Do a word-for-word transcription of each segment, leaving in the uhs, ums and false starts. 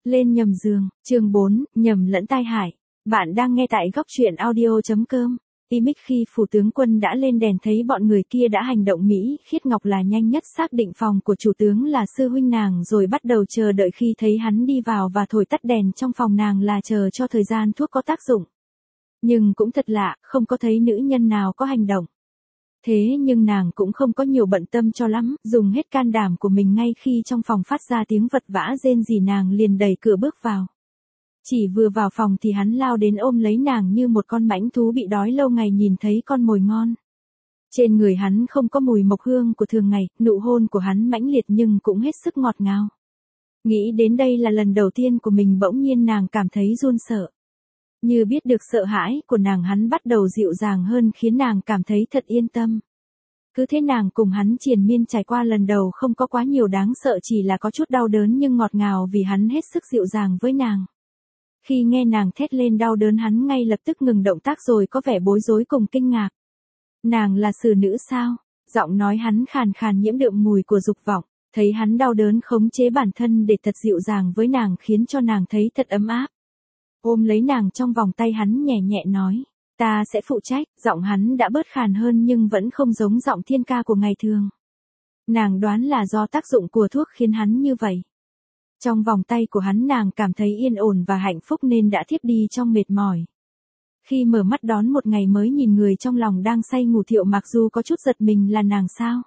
Lên nhầm giường, chương bốn, nhầm lẫn tai hại. Bạn đang nghe tại góc truyện audio.com. Imic khi phủ tướng quân đã lên đèn thấy bọn người kia đã hành động Mỹ, Khiết Ngọc là nhanh nhất xác định phòng của chủ tướng là sư huynh nàng rồi bắt đầu chờ đợi khi thấy hắn đi vào và thổi tắt đèn trong phòng nàng là chờ cho thời gian thuốc có tác dụng. Nhưng cũng thật lạ, không có thấy nữ nhân nào có hành động. Thế nhưng nàng cũng không có nhiều bận tâm cho lắm, dùng hết can đảm của mình ngay khi trong phòng phát ra tiếng vật vã rên rỉ nàng liền đẩy cửa bước vào. Chỉ vừa vào phòng thì hắn lao đến ôm lấy nàng như một con mãnh thú bị đói lâu ngày nhìn thấy con mồi ngon. Trên người hắn không có mùi mộc hương của thường ngày, nụ hôn của hắn mãnh liệt nhưng cũng hết sức ngọt ngào. Nghĩ đến đây là lần đầu tiên của mình bỗng nhiên nàng cảm thấy run sợ. Như biết được sợ hãi của nàng hắn bắt đầu dịu dàng hơn khiến nàng cảm thấy thật yên tâm. Cứ thế nàng cùng hắn triền miên trải qua lần đầu không có quá nhiều đáng sợ chỉ là có chút đau đớn nhưng ngọt ngào vì hắn hết sức dịu dàng với nàng. Khi nghe nàng thét lên đau đớn hắn ngay lập tức ngừng động tác rồi có vẻ bối rối cùng kinh ngạc. Nàng là xử nữ sao? Giọng nói hắn khàn khàn nhiễm đượm mùi của dục vọng, thấy hắn đau đớn khống chế bản thân để thật dịu dàng với nàng khiến cho nàng thấy thật ấm áp. Ôm lấy nàng trong vòng tay hắn nhẹ nhẹ nói, ta sẽ phụ trách, giọng hắn đã bớt khàn hơn nhưng vẫn không giống giọng thiên ca của ngày thường. Nàng đoán là do tác dụng của thuốc khiến hắn như vậy. Trong vòng tay của hắn nàng cảm thấy yên ổn và hạnh phúc nên đã thiếp đi trong mệt mỏi. Khi mở mắt đón một ngày mới nhìn người trong lòng đang say ngủ Thiệu Mặc Du có chút giật mình là nàng sao.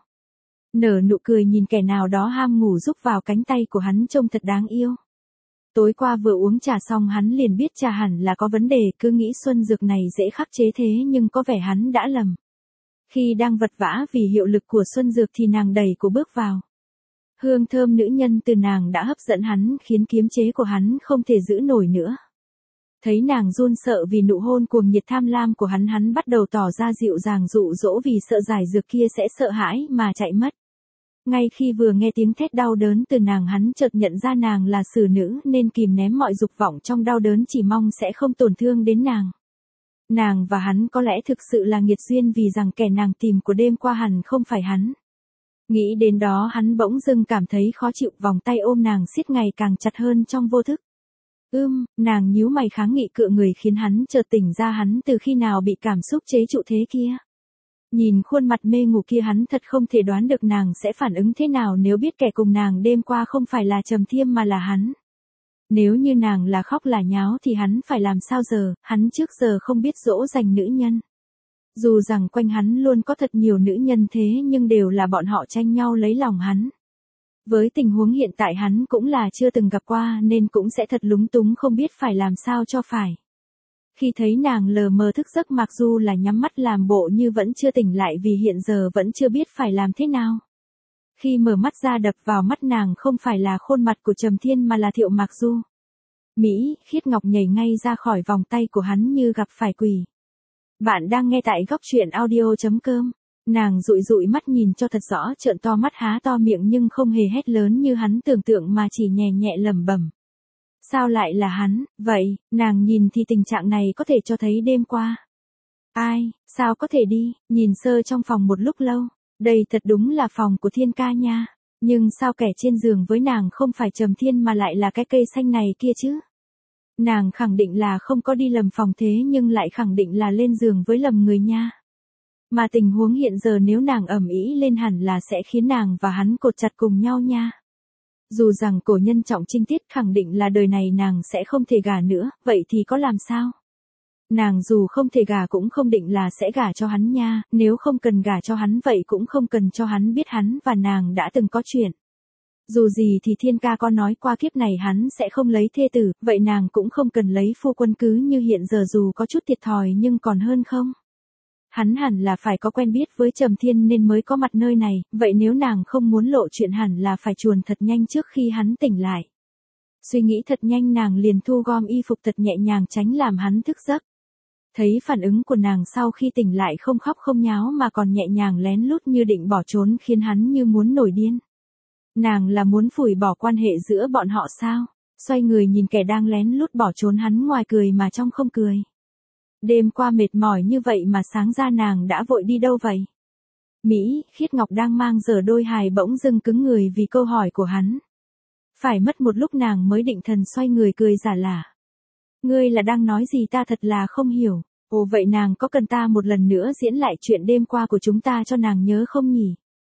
Nở nụ cười nhìn kẻ nào đó ham ngủ rúc vào cánh tay của hắn trông thật đáng yêu. Tối qua vừa uống trà xong hắn liền biết trà hẳn là có vấn đề, cứ nghĩ xuân dược này dễ khắc chế thế nhưng có vẻ hắn đã lầm. Khi đang vật vã vì hiệu lực của xuân dược thì nàng đẩy cổ bước vào. Hương thơm nữ nhân từ nàng đã hấp dẫn hắn khiến kiềm chế của hắn không thể giữ nổi nữa. Thấy nàng run sợ vì nụ hôn cuồng nhiệt tham lam của hắn hắn bắt đầu tỏ ra dịu dàng dụ dỗ vì sợ giải dược kia sẽ sợ hãi mà chạy mất. Ngay khi vừa nghe tiếng thét đau đớn từ nàng hắn chợt nhận ra nàng là xử nữ nên kìm ném mọi dục vọng trong đau đớn chỉ mong sẽ không tổn thương đến nàng. Nàng và hắn có lẽ thực sự là nghiệt duyên vì rằng kẻ nàng tìm của đêm qua hẳn không phải hắn. Nghĩ đến đó hắn bỗng dưng cảm thấy khó chịu vòng tay ôm nàng siết ngày càng chặt hơn trong vô thức. Ưm, nàng nhíu mày kháng nghị cựa người khiến hắn chợt tỉnh ra hắn từ khi nào bị cảm xúc chế trụ thế kia. Nhìn khuôn mặt mê ngủ kia hắn thật không thể đoán được nàng sẽ phản ứng thế nào nếu biết kẻ cùng nàng đêm qua không phải là Trầm Thiêm mà là hắn. Nếu như nàng là khóc là nháo thì hắn phải làm sao giờ, hắn trước giờ không biết dỗ dành nữ nhân. Dù rằng quanh hắn luôn có thật nhiều nữ nhân thế nhưng đều là bọn họ tranh nhau lấy lòng hắn. Với tình huống hiện tại hắn cũng là chưa từng gặp qua nên cũng sẽ thật lúng túng không biết phải làm sao cho phải. Khi thấy nàng lờ mờ thức giấc mặc dù là nhắm mắt làm bộ như vẫn chưa tỉnh lại vì hiện giờ vẫn chưa biết phải làm thế nào. Khi mở mắt ra đập vào mắt nàng không phải là khuôn mặt của Trầm Thiên mà là Thiệu Mặc Du. Mỹ, Khiết Ngọc nhảy ngay ra khỏi vòng tay của hắn như gặp phải quỷ. Bạn đang nghe tại góc truyện audio.com. Nàng dụi dụi mắt nhìn cho thật rõ trợn to mắt há to miệng nhưng không hề hét lớn như hắn tưởng tượng mà chỉ nhẹ nhẹ lẩm bẩm. Sao lại là hắn, vậy, nàng nhìn thì tình trạng này có thể cho thấy đêm qua. Ai, sao có thể đi, nhìn sơ trong phòng một lúc lâu, đây thật đúng là phòng của Thiên ca nha, nhưng sao kẻ trên giường với nàng không phải Trầm Thiên mà lại là cái cây xanh này kia chứ. Nàng khẳng định là không có đi lầm phòng thế nhưng lại khẳng định là lên giường với lầm người nha. Mà tình huống hiện giờ nếu nàng ầm ĩ lên hẳn là sẽ khiến nàng và hắn cột chặt cùng nhau nha. Dù rằng cổ nhân trọng trinh tiết khẳng định là đời này nàng sẽ không thể gả nữa, vậy thì có làm sao? Nàng dù không thể gả cũng không định là sẽ gả cho hắn nha, nếu không cần gả cho hắn vậy cũng không cần cho hắn biết hắn và nàng đã từng có chuyện. Dù gì thì Thiên ca có nói qua kiếp này hắn sẽ không lấy thê tử, vậy nàng cũng không cần lấy phu quân cứ như hiện giờ dù có chút thiệt thòi nhưng còn hơn không? Hắn hẳn là phải có quen biết với Trầm Thiên nên mới có mặt nơi này, vậy nếu nàng không muốn lộ chuyện hẳn là phải chuồn thật nhanh trước khi hắn tỉnh lại. Suy nghĩ thật nhanh nàng liền thu gom y phục thật nhẹ nhàng tránh làm hắn thức giấc. Thấy phản ứng của nàng sau khi tỉnh lại không khóc không nháo mà còn nhẹ nhàng lén lút như định bỏ trốn khiến hắn như muốn nổi điên. Nàng là muốn phủi bỏ quan hệ giữa bọn họ sao? Xoay người nhìn kẻ đang lén lút bỏ trốn hắn ngoài cười mà trong không cười. Đêm qua mệt mỏi như vậy mà sáng ra nàng đã vội đi đâu vậy? Mỹ, Khiết Ngọc đang mang giờ đôi hài bỗng dưng cứng người vì câu hỏi của hắn. Phải mất một lúc nàng mới định thần xoay người cười giả lả. Ngươi là đang nói gì ta thật là không hiểu. Ồ vậy nàng có cần ta một lần nữa diễn lại chuyện đêm qua của chúng ta cho nàng nhớ không nhỉ?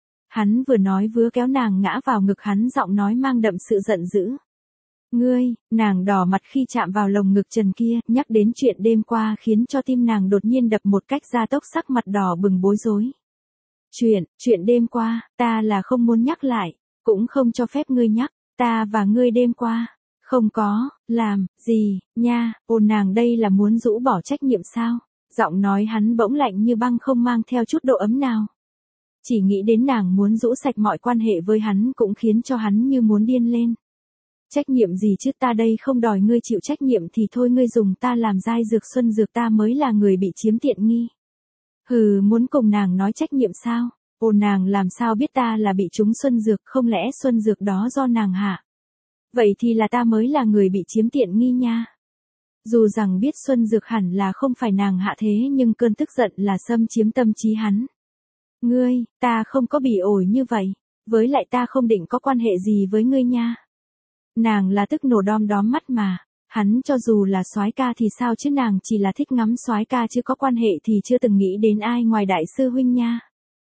Hắn vừa nói vừa kéo nàng ngã vào ngực hắn, giọng nói mang đậm sự giận dữ. Ngươi, nàng đỏ mặt khi chạm vào lồng ngực trần kia, nhắc đến chuyện đêm qua khiến cho tim nàng đột nhiên đập một cách gia tốc, sắc mặt đỏ bừng bối rối. Chuyện, chuyện đêm qua, ta là không muốn nhắc lại, cũng không cho phép ngươi nhắc, ta và ngươi đêm qua. Không có, làm, gì, nha, ồn nàng đây là muốn rũ bỏ trách nhiệm sao? Giọng nói hắn bỗng lạnh như băng, không mang theo chút độ ấm nào. Chỉ nghĩ đến nàng muốn rũ sạch mọi quan hệ với hắn cũng khiến cho hắn như muốn điên lên. Trách nhiệm gì chứ, ta đây không đòi ngươi chịu trách nhiệm thì thôi, ngươi dùng ta làm giai dược xuân dược, ta mới là người bị chiếm tiện nghi. Hừ, muốn cùng nàng nói trách nhiệm sao? Ồ nàng làm sao biết ta là bị trúng xuân dược, không lẽ xuân dược đó do nàng hạ? Vậy thì là ta mới là người bị chiếm tiện nghi nha. Dù rằng biết xuân dược hẳn là không phải nàng hạ thế nhưng cơn tức giận là xâm chiếm tâm trí hắn. Ngươi, ta không có bị ổi như vậy, với lại ta không định có quan hệ gì với ngươi nha. Nàng là tức nổ đom đóm mắt mà, hắn cho dù là soái ca thì sao chứ, nàng chỉ là thích ngắm soái ca chứ có quan hệ thì chưa từng nghĩ đến ai ngoài đại sư huynh nha.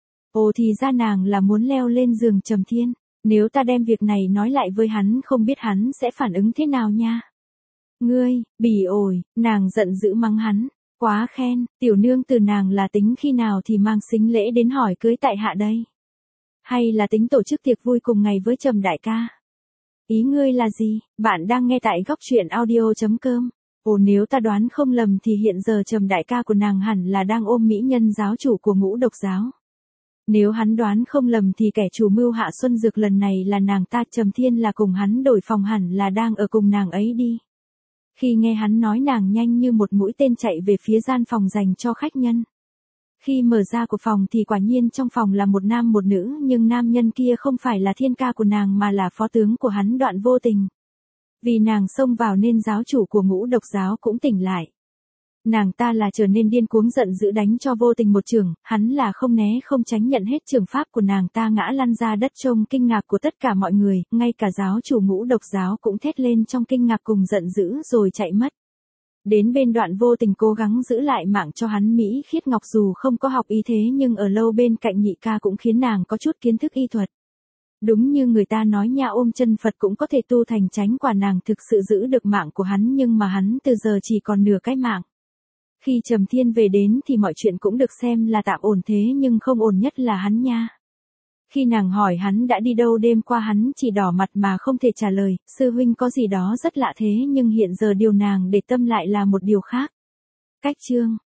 Ồ thì ra nàng là muốn leo lên giường Trầm Thiên, nếu ta đem việc này nói lại với hắn không biết hắn sẽ phản ứng thế nào nha. Ngươi, bỉ ổi, nàng giận dữ mắng hắn, quá khen, tiểu nương từ nàng là tính khi nào thì mang sính lễ đến hỏi cưới tại hạ đây? Hay là tính tổ chức tiệc vui cùng ngày với Trầm đại ca? Ý ngươi là gì? Bạn đang nghe tại góc truyện audio chấm com. Ồ nếu ta đoán không lầm thì hiện giờ Trầm đại ca của nàng hẳn là đang ôm mỹ nhân giáo chủ của Ngũ Độc giáo. Nếu hắn đoán không lầm thì kẻ chủ mưu hạ xuân dược lần này là nàng ta, Trầm Thiên là cùng hắn đổi phòng, hẳn là đang ở cùng nàng ấy đi. Khi nghe hắn nói, nàng nhanh như một mũi tên chạy về phía gian phòng dành cho khách nhân. Khi mở ra của phòng thì quả nhiên trong phòng là một nam một nữ, nhưng nam nhân kia không phải là thiên ca của nàng mà là phó tướng của hắn Đoạn Vô Tình. Vì nàng xông vào nên giáo chủ của Ngũ Độc giáo cũng tỉnh lại. Nàng ta là trở nên điên cuống giận dữ đánh cho Vô Tình một chưởng, hắn là không né không tránh nhận hết chưởng pháp của nàng ta, ngã lăn ra đất trông kinh ngạc của tất cả mọi người, ngay cả giáo chủ Ngũ Độc giáo cũng thét lên trong kinh ngạc cùng giận dữ rồi chạy mất. Đến bên Đoạn Vô Tình cố gắng giữ lại mạng cho hắn. Mỹ Khiết Ngọc dù không có học y thế nhưng ở lâu bên cạnh nhị ca cũng khiến nàng có chút kiến thức y thuật. Đúng như người ta nói nha, ôm chân Phật cũng có thể tu thành chánh quả, nàng thực sự giữ được mạng của hắn, nhưng mà hắn từ giờ chỉ còn nửa cái mạng. Khi Trầm Thiên về đến thì mọi chuyện cũng được xem là tạm ổn, thế nhưng không ổn nhất là hắn nha. Khi nàng hỏi hắn đã đi đâu đêm qua, hắn chỉ đỏ mặt mà không thể trả lời. Sư huynh có gì đó rất lạ thế nhưng hiện giờ điều nàng để tâm lại là một điều khác. Cách chương